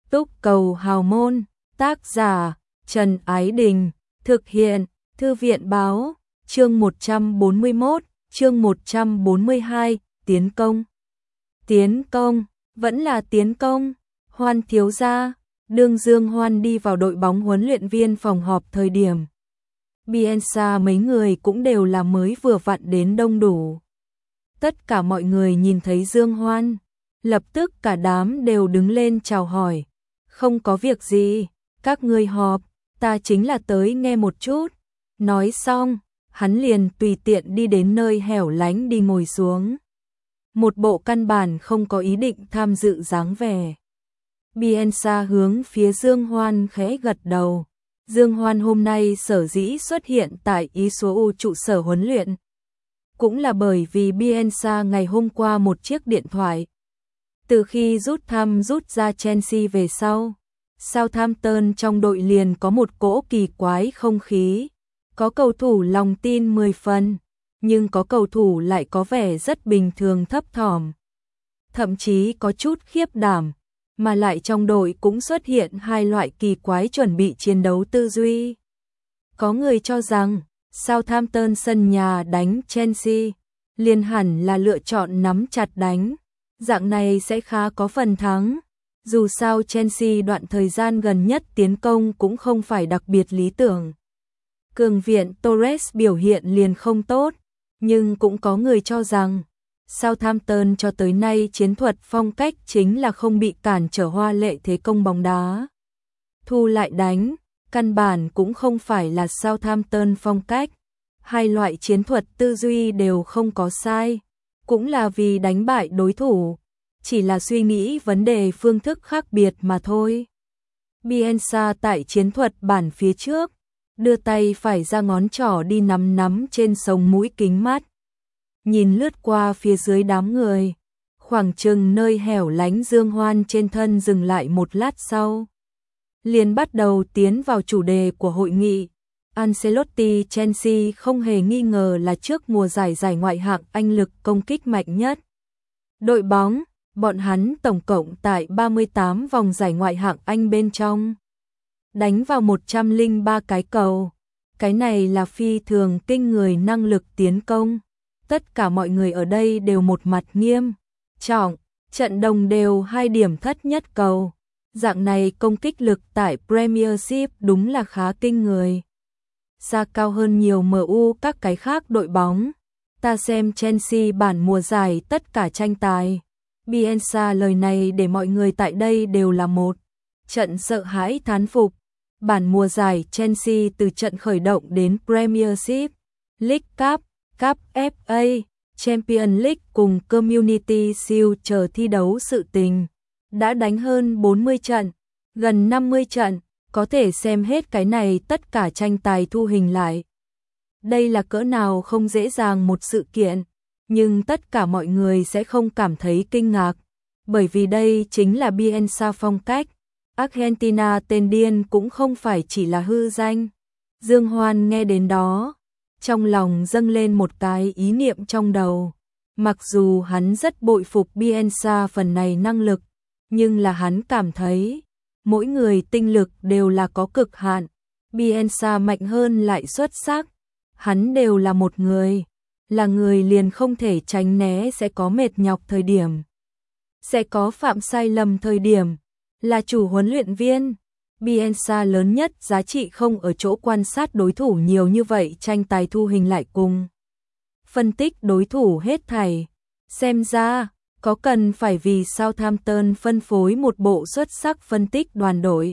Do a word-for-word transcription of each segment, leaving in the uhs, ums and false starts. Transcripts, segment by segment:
Túc cầu hào môn, tác giả, Trần Ái Đình, thực hiện, Thư viện báo, chương một trăm bốn mươi mốt, chương một trăm bốn mươi hai, tiến công. Tiến công, vẫn là tiến công, Hoan thiếu gia, đương Dương Hoan đi vào đội bóng huấn luyện viên phòng họp thời điểm. Bielsa mấy người cũng đều là mới vừa vặn đến đông đủ. Tất cả mọi người nhìn thấy Dương Hoan, lập tức cả đám đều đứng lên chào hỏi. Không có việc gì, các ngươi họp, ta chính là tới nghe một chút. Nói xong, hắn liền tùy tiện đi đến nơi hẻo lánh đi ngồi xuống. Một bộ căn bản không có ý định tham dự dáng vẻ. Bielsa hướng phía Dương Hoan khẽ gật đầu. Dương Hoan hôm nay sở dĩ xuất hiện tại Ý số U trụ sở huấn luyện. Cũng là bởi vì Bielsa ngày hôm qua một chiếc điện thoại. Từ khi rút thăm rút ra Chelsea về sau, Southampton trong đội liền có một cỗ kỳ quái không khí. Có cầu thủ lòng tin mười phần, nhưng có cầu thủ lại có vẻ rất bình thường thấp thỏm. Thậm chí có chút khiếp đảm, mà lại trong đội cũng xuất hiện hai loại kỳ quái chuẩn bị chiến đấu tư duy. Có người cho rằng, Southampton sân nhà đánh Chelsea, liền hẳn là lựa chọn nắm chặt đánh. Dạng này sẽ khá có phần thắng. Dù sao Chelsea đoạn thời gian gần nhất tiến công cũng không phải đặc biệt lý tưởng. Cường viện Torres biểu hiện liền không tốt, nhưng cũng có người cho rằng Southampton cho tới nay chiến thuật phong cách chính là không bị cản trở hoa lệ thế công bóng đá. Thu lại đánh, căn bản cũng không phải là Southampton phong cách. Hai loại chiến thuật tư duy đều không có sai, cũng là vì đánh bại đối thủ, chỉ là suy nghĩ vấn đề phương thức khác biệt mà thôi. Bielsa tại chiến thuật bản phía trước, đưa tay phải ra ngón trỏ đi nắm nắm trên sống mũi kính mắt. Nhìn lướt qua phía dưới đám người, khoảng chừng nơi hẻo lánh Dương Hoan trên thân dừng lại một lát sau. Liền bắt đầu tiến vào chủ đề của hội nghị. Ancelotti Chelsea không hề nghi ngờ là trước mùa giải giải ngoại hạng Anh lực công kích mạnh nhất. Đội bóng, bọn hắn tổng cộng tại ba mươi tám vòng giải ngoại hạng Anh bên trong. Đánh vào một trăm lẻ ba cái cầu. Cái này là phi thường kinh người năng lực tiến công. Tất cả mọi người ở đây đều một mặt nghiêm trọng, trận đồng đều hai điểm thất nhất cầu. Dạng này công kích lực tại Premiership đúng là khá kinh người. Xa cao hơn nhiều em u các cái khác đội bóng. Ta xem Chelsea bản mùa giải tất cả tranh tài. Bielsa lời này để mọi người tại đây đều là một trận sợ hãi thán phục. Bản mùa giải Chelsea từ trận khởi động đến Premiership, League Cup, Cup ép a, Champions League cùng Community Shield chờ thi đấu sự tình. Đã đánh hơn bốn mươi trận, gần năm mươi trận, có thể xem hết cái này tất cả tranh tài thu hình lại. Đây là cỡ nào không dễ dàng một sự kiện, nhưng tất cả mọi người sẽ không cảm thấy kinh ngạc, bởi vì đây chính là Bielsa phong cách. Argentina tên điên cũng không phải chỉ là hư danh. Dương Hoan nghe đến đó, trong lòng dâng lên một cái ý niệm trong đầu. Mặc dù hắn rất bội phục Bielsa phần này năng lực, nhưng là hắn cảm thấy mỗi người tinh lực đều là có cực hạn. Bielsa mạnh hơn lại xuất sắc. Hắn đều là một người, là người liền không thể tránh né sẽ có mệt nhọc thời điểm, sẽ có phạm sai lầm thời điểm. Là chủ huấn luyện viên, Bielsa lớn nhất giá trị không ở chỗ quan sát đối thủ nhiều như vậy tranh tài thu hình lại cùng phân tích đối thủ hết thảy. Xem ra, có cần phải vì Southampton phân phối một bộ xuất sắc phân tích đoàn đội.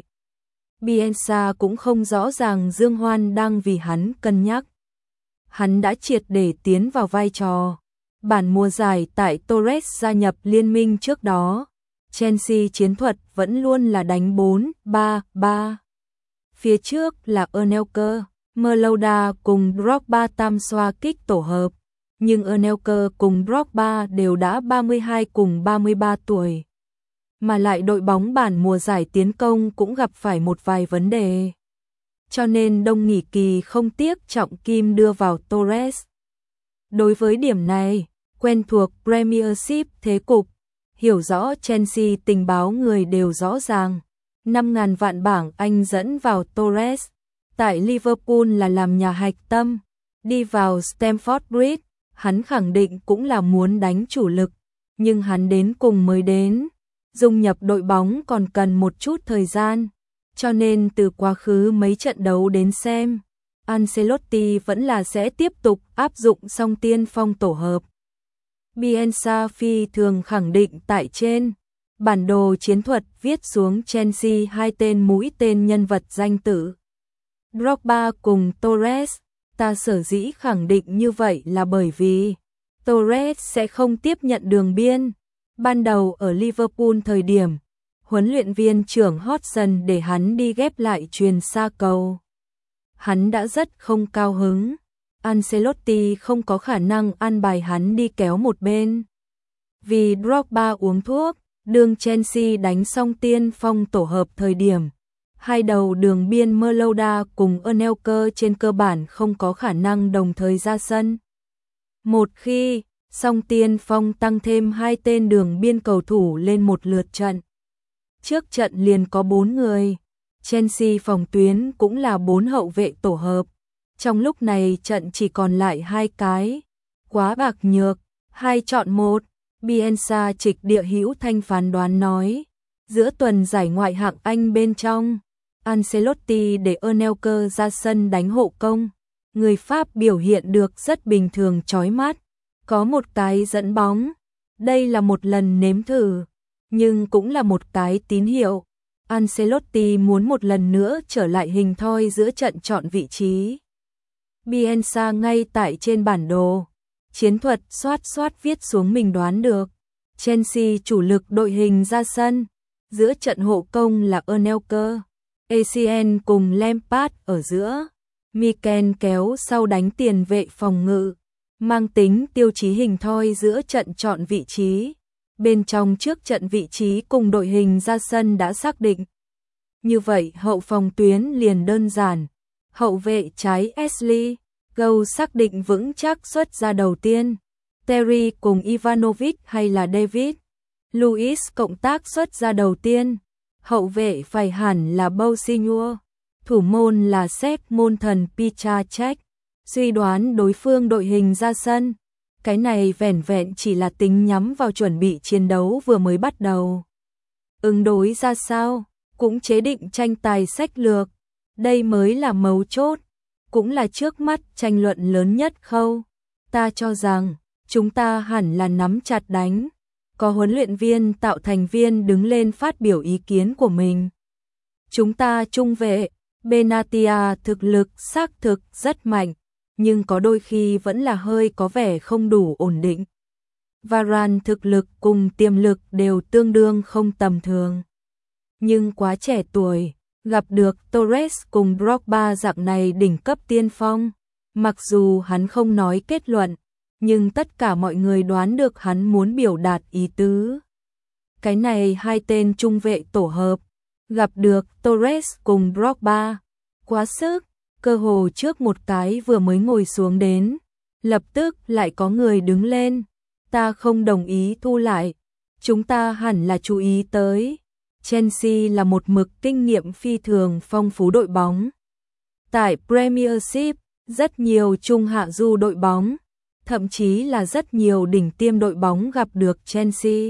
Bielsa cũng không rõ ràng Dương Hoan đang vì hắn cân nhắc. Hắn đã triệt để tiến vào vai trò. Bản mùa giải tại Torres gia nhập liên minh trước đó, Chelsea chiến thuật vẫn luôn là đánh bốn ba ba. Phía trước là Anelka, Malouda cùng Drogba tam xoa kích tổ hợp, nhưng Anelka cùng Drogba đều đã ba mươi hai cùng ba mươi ba tuổi. Mà lại đội bóng bản mùa giải tiến công cũng gặp phải một vài vấn đề. Cho nên đông nghỉ kỳ không tiếc trọng kim đưa vào Torres. Đối với điểm này, quen thuộc Premiership thế cục, hiểu rõ Chelsea tình báo người đều rõ ràng. năm ngàn vạn bảng Anh dẫn vào Torres, tại Liverpool là làm nhà hạch tâm, đi vào Stamford Bridge, hắn khẳng định cũng là muốn đánh chủ lực, nhưng hắn đến cùng mới đến, dung nhập đội bóng còn cần một chút thời gian, cho nên từ quá khứ mấy trận đấu đến xem, Ancelotti vẫn là sẽ tiếp tục áp dụng song tiên phong tổ hợp. Bielsa phi thường khẳng định tại trên bản đồ chiến thuật viết xuống Chelsea hai tên mũi tên nhân vật danh tử. Drogba cùng Torres, ta sở dĩ khẳng định như vậy là bởi vì Torres sẽ không tiếp nhận đường biên. Ban đầu ở Liverpool thời điểm, huấn luyện viên trưởng Hodgson để hắn đi ghép lại chuyền xa cầu. Hắn đã rất không cao hứng. Ancelotti không có khả năng an bài hắn đi kéo một bên. Vì Drogba uống thuốc, đường Chelsea đánh xong tiên phong tổ hợp thời điểm. Hai đầu đường biên Merlouda cùng Anelka trên cơ bản không có khả năng đồng thời ra sân. Một khi song tiên phong tăng thêm hai tên đường biên cầu thủ lên một lượt trận. Trước trận liền có bốn người. Chelsea phòng tuyến cũng là bốn hậu vệ tổ hợp. Trong lúc này trận chỉ còn lại hai cái. Quá bạc nhược, hai chọn một. Bielsa trịch địa hữu thanh phán đoán nói. Giữa tuần giải ngoại hạng Anh bên trong, Ancelotti để Anelka ra sân đánh hộ công. Người Pháp biểu hiện được rất bình thường chói mắt. Có một cái dẫn bóng. Đây là một lần nếm thử, nhưng cũng là một cái tín hiệu. Ancelotti muốn một lần nữa trở lại hình thoi giữa trận chọn vị trí. Bielsa ngay tại trên bản đồ. Chiến thuật xoát xoát viết xuống mình đoán được. Chelsea chủ lực đội hình ra sân. Giữa trận hộ công là Anelka, a xê en cùng Lampard ở giữa. Mikel kéo sau đánh tiền vệ phòng ngự. Mang tính tiêu chí hình thoi giữa trận chọn vị trí. Bên trong trước trận vị trí cùng đội hình ra sân đã xác định. Như vậy hậu phòng tuyến liền đơn giản. Hậu vệ trái Ashley Gow xác định vững chắc xuất ra đầu tiên. Terry cùng Ivanovic hay là David Luiz cộng tác xuất ra đầu tiên. Hậu vệ phải hẳn là Bousignor. Thủ môn là Seth môn thần Pichacek. Suy đoán đối phương đội hình ra sân. Cái này vẻn vẹn chỉ là tính nhắm vào chuẩn bị chiến đấu vừa mới bắt đầu. Ứng đối ra sao, cũng chế định tranh tài sách lược. Đây mới là mấu chốt, cũng là trước mắt tranh luận lớn nhất khâu. Ta cho rằng, chúng ta hẳn là nắm chặt đánh. Có huấn luyện viên tạo thành viên đứng lên phát biểu ý kiến của mình. Chúng ta trung vệ, Benatia thực lực xác thực rất mạnh, nhưng có đôi khi vẫn là hơi có vẻ không đủ ổn định. Varane thực lực cùng tiềm lực đều tương đương không tầm thường. Nhưng quá trẻ tuổi, gặp được Torres cùng Drogba dạng này đỉnh cấp tiên phong. Mặc dù hắn không nói kết luận, nhưng tất cả mọi người đoán được hắn muốn biểu đạt ý tứ. Cái này hai tên trung vệ tổ hợp, gặp được Torres cùng Drogba. Quá sức, cơ hồ trước một cái vừa mới ngồi xuống đến, lập tức lại có người đứng lên. Ta không đồng ý thu lại. Chúng ta hẳn là chú ý tới. Chelsea là một mực kinh nghiệm phi thường phong phú đội bóng. Tại Premiership, rất nhiều trung hạ du đội bóng, thậm chí là rất nhiều đỉnh tiêm đội bóng gặp được Chelsea,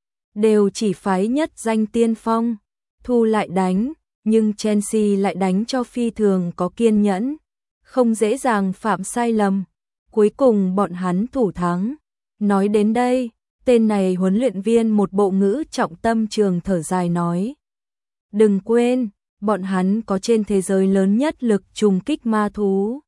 đều chỉ phái nhất danh tiên phong, thu lại đánh, nhưng Chelsea lại đánh cho phi thường có kiên nhẫn, không dễ dàng phạm sai lầm. Cuối cùng bọn hắn thủ thắng. Nói đến đây, tên này huấn luyện viên một bộ ngữ trọng tâm trường thở dài nói. Đừng quên, bọn hắn có trên thế giới lớn nhất lực trùng kích ma thú.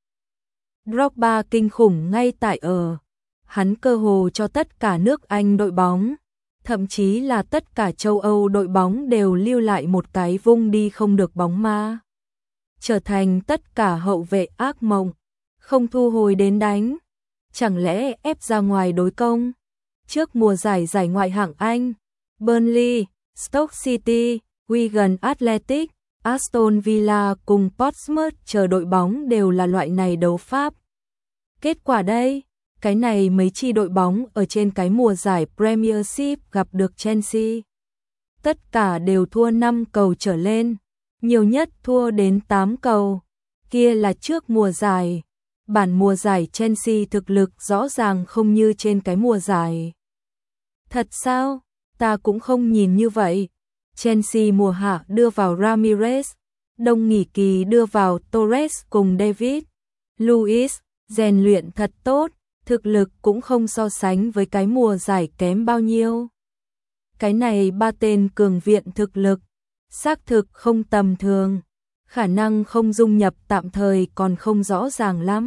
Drogba kinh khủng ngay tại ở. Hắn cơ hồ cho tất cả nước Anh đội bóng, thậm chí là tất cả châu Âu đội bóng đều lưu lại một cái vung đi không được bóng ma. Trở thành tất cả hậu vệ ác mộng, không thu hồi đến đánh. Chẳng lẽ ép ra ngoài đối công? Trước mùa giải giải ngoại hạng Anh, Burnley, Stoke City, Wigan Athletic, Aston Villa cùng Portsmouth chờ đội bóng đều là loại này đấu pháp. Kết quả đây, cái này mấy chi đội bóng ở trên cái mùa giải Premiership gặp được Chelsea. tất cả đều thua năm cầu trở lên, nhiều nhất thua đến tám cầu. Kia là trước mùa giải. Bản mùa giải Chelsea thực lực rõ ràng không như trên cái mùa giải. Thật sao? Ta cũng không nhìn như vậy. Chelsea mùa hạ đưa vào Ramirez, đông nghỉ kỳ đưa vào Torres cùng David Luiz, rèn luyện thật tốt, thực lực cũng không so sánh với cái mùa giải kém bao nhiêu. Cái này ba tên cường viện thực lực, xác thực không tầm thường, khả năng không dung nhập tạm thời còn không rõ ràng lắm.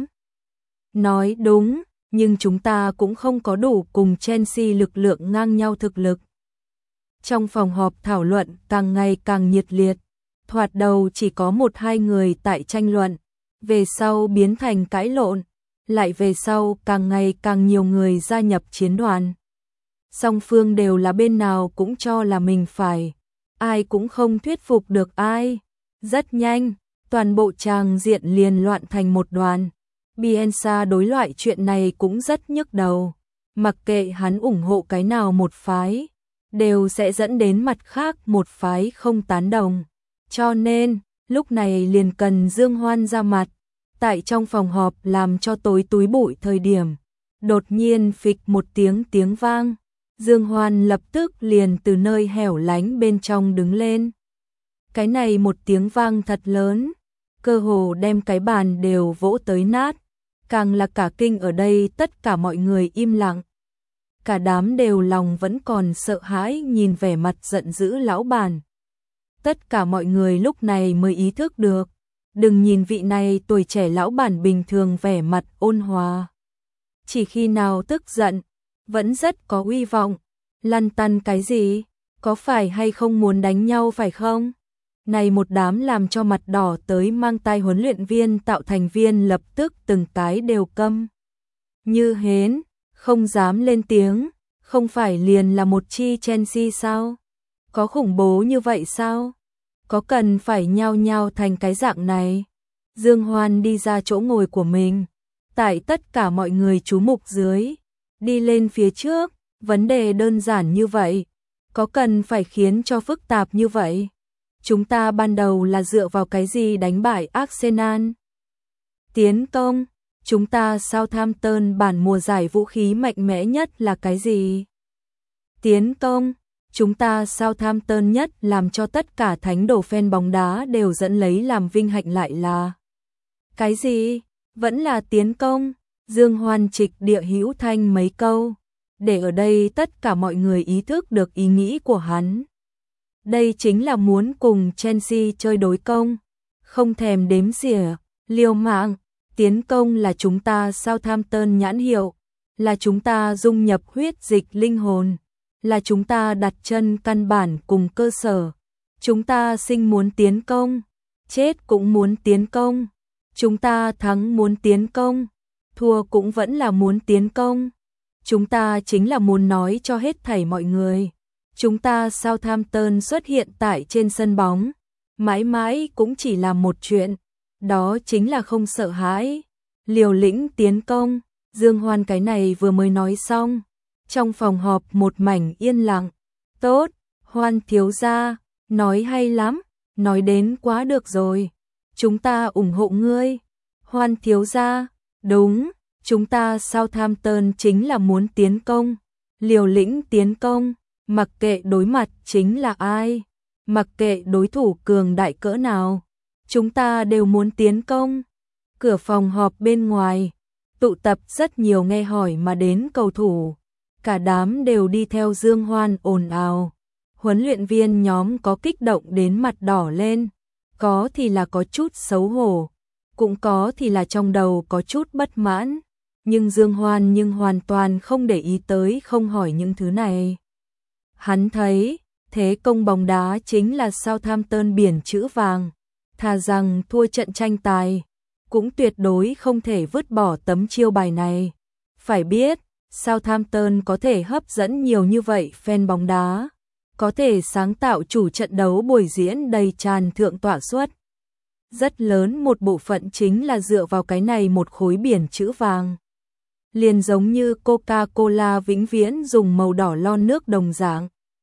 Nói đúng, nhưng chúng ta cũng không có đủ cùng Chelsea lực lượng ngang nhau thực lực. Trong phòng họp thảo luận càng ngày càng nhiệt liệt, thoạt đầu chỉ có một hai người tại tranh luận, về sau biến thành cãi lộn, lại về sau càng ngày càng nhiều người gia nhập chiến đoàn. Song phương đều là bên nào cũng cho là mình phải, ai cũng không thuyết phục được ai. Rất nhanh, toàn bộ tràng diện liền loạn thành một đoàn. Bielsa đối loại chuyện này cũng rất nhức đầu, mặc kệ hắn ủng hộ cái nào một phái, đều sẽ dẫn đến mặt khác một phái không tán đồng. Cho nên, lúc này liền cần Dương Hoan ra mặt, tại trong phòng họp làm cho tối túi bụi thời điểm. Đột nhiên phịch một tiếng tiếng vang, Dương Hoan lập tức liền từ nơi hẻo lánh bên trong đứng lên. Cái này một tiếng vang thật lớn, cơ hồ đem cái bàn đều vỗ tới nát, càng là cả kinh ở đây tất cả mọi người im lặng. Cả đám đều lòng vẫn còn sợ hãi nhìn vẻ mặt giận dữ lão bản. Tất cả mọi người lúc này mới ý thức được, đừng nhìn vị này tuổi trẻ lão bản bình thường vẻ mặt ôn hòa. Chỉ khi nào tức giận, vẫn rất có uy vọng, lăn tăn cái gì, có phải hay không muốn đánh nhau phải không? Này một đám làm cho mặt đỏ tới mang tai huấn luyện viên tạo thành viên lập tức từng cái đều câm như hến, không dám lên tiếng, không phải liền là một chi Chelsea sao? Có khủng bố như vậy sao? Có cần phải nhao nhao thành cái dạng này? Dương Hoan đi ra chỗ ngồi của mình, tại tất cả mọi người chú mục dưới, đi lên phía trước, vấn đề đơn giản như vậy, có cần phải khiến cho phức tạp như vậy? Chúng ta ban đầu là dựa vào cái gì đánh bại Arsenal? Tiến công, chúng ta Southampton bản mùa giải vũ khí mạnh mẽ nhất là cái gì? Tiến công, chúng ta Southampton nhất làm cho tất cả thánh đồ fan bóng đá đều dẫn lấy làm vinh hạnh lại là cái gì? Vẫn là tiến công. Dương Hoan trịch địa hữu thanh mấy câu, để ở đây tất cả mọi người ý thức được ý nghĩ của hắn. Đây chính là muốn cùng Chelsea chơi đối công, không thèm đếm xỉa, liều mạng. Tiến công là chúng ta Southampton nhãn hiệu, là chúng ta dung nhập huyết dịch linh hồn, là chúng ta đặt chân căn bản cùng cơ sở. Chúng ta sinh muốn tiến công, chết cũng muốn tiến công. Chúng ta thắng muốn tiến công, thua cũng vẫn là muốn tiến công. Chúng ta chính là muốn nói cho hết thảy mọi người. Chúng ta Southampton xuất hiện tại trên sân bóng, mãi mãi cũng chỉ là một chuyện, đó chính là không sợ hãi, liều lĩnh tiến công. Dương Hoan cái này vừa mới nói xong, trong phòng họp một mảnh yên lặng. Tốt, Hoan thiếu gia, nói hay lắm, nói đến quá được rồi. Chúng ta ủng hộ ngươi. Hoan thiếu gia, đúng, chúng ta Southampton chính là muốn tiến công, liều lĩnh tiến công, mặc kệ đối mặt chính là ai, mặc kệ đối thủ cường đại cỡ nào, chúng ta đều muốn tiến công. Cửa phòng họp bên ngoài, tụ tập rất nhiều nghe hỏi mà đến cầu thủ, cả đám đều đi theo Dương Hoan ồn ào. Huấn luyện viên nhóm có kích động đến mặt đỏ lên, có thì là có chút xấu hổ, cũng có thì là trong đầu có chút bất mãn, nhưng Dương Hoan nhưng hoàn toàn không để ý tới, không hỏi những thứ này. Hắn thấy, thế công bóng đá chính là Southampton biển chữ vàng, thà rằng thua trận tranh tài, cũng tuyệt đối không thể vứt bỏ tấm chiêu bài này. Phải biết, Southampton có thể hấp dẫn nhiều như vậy fan bóng đá, có thể sáng tạo chủ trận đấu buổi diễn đầy tràn thượng tọa suất. Rất lớn một bộ phận chính là dựa vào cái này một khối biển chữ vàng. Liền giống như Coca-Cola vĩnh viễn dùng màu đỏ lon nước đồng dạng.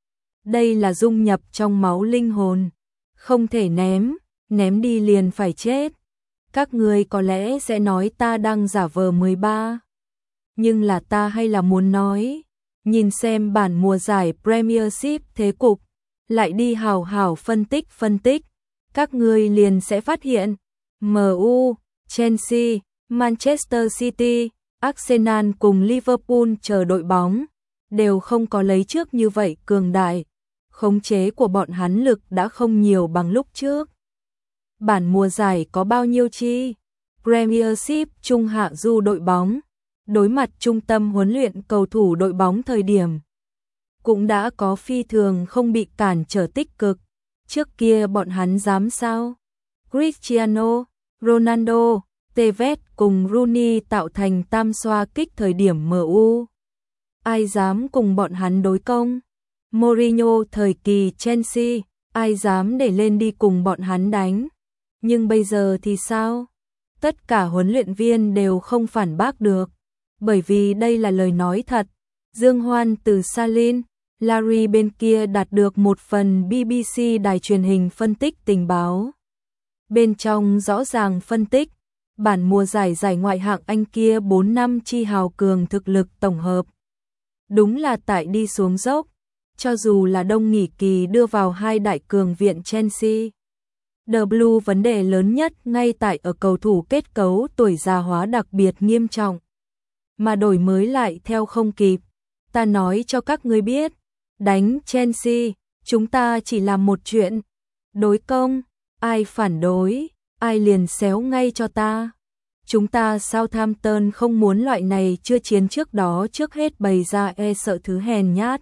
Đây là dung nhập trong máu linh hồn, không thể ném, ném đi liền phải chết. Các ngươi có lẽ sẽ nói ta đang giả vờ mười ba, nhưng là ta hay là muốn nói, nhìn xem bản mùa giải Premiership thế cục, lại đi hào hào phân tích phân tích, các ngươi liền sẽ phát hiện, em u, Chelsea, Manchester City, Arsenal cùng Liverpool chờ đội bóng, đều không có lấy trước như vậy cường đại, khống chế của bọn hắn lực đã không nhiều bằng lúc trước. Bản mùa giải có bao nhiêu chi? Premiership trung hạ du đội bóng, đối mặt trung tâm huấn luyện cầu thủ đội bóng thời điểm, cũng đã có phi thường không bị cản trở tích cực, trước kia bọn hắn dám sao? Cristiano Ronaldo, Tevez cùng Rooney tạo thành tam xoa kích thời điểm em u. Ai dám cùng bọn hắn đối công? Mourinho thời kỳ Chelsea, ai dám để lên đi cùng bọn hắn đánh? Nhưng bây giờ thì sao? Tất cả huấn luyện viên đều không phản bác được, bởi vì đây là lời nói thật. Dương Hoan từ Salin, Larry bên kia đạt được một phần bê bê xê đài truyền hình phân tích tình báo. Bên trong rõ ràng phân tích, bản mùa giải giải ngoại hạng Anh kia bốn năm chi hào cường thực lực tổng hợp. Đúng là tại đi xuống dốc, cho dù là đông nghỉ kỳ đưa vào hai đại cường viện Chelsea. The Blue vấn đề lớn nhất ngay tại ở cầu thủ kết cấu tuổi già hóa đặc biệt nghiêm trọng, mà đổi mới lại theo không kịp. Ta nói cho các ngươi biết, đánh Chelsea, chúng ta chỉ làm một chuyện, đối công, ai phản đối, ai liền xéo ngay cho ta. Chúng ta Southampton không muốn loại này chưa chiến trước đó trước hết bày ra e sợ thứ hèn nhát.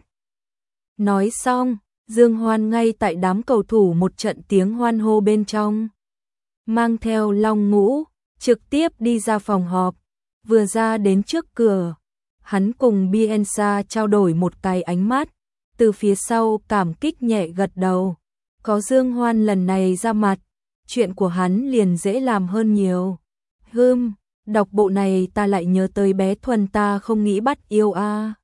Nói xong, Dương Hoan ngay tại đám cầu thủ một trận tiếng hoan hô bên trong. Mang theo long ngũ, trực tiếp đi ra phòng họp, vừa ra đến trước cửa. Hắn cùng Bielsa trao đổi một cái ánh mắt, từ phía sau cảm kích nhẹ gật đầu. Có Dương Hoan lần này ra mặt, chuyện của hắn liền dễ làm hơn nhiều. Hừm, đọc bộ này ta lại nhớ tới bé Thuần ta không nghĩ bắt yêu a. À.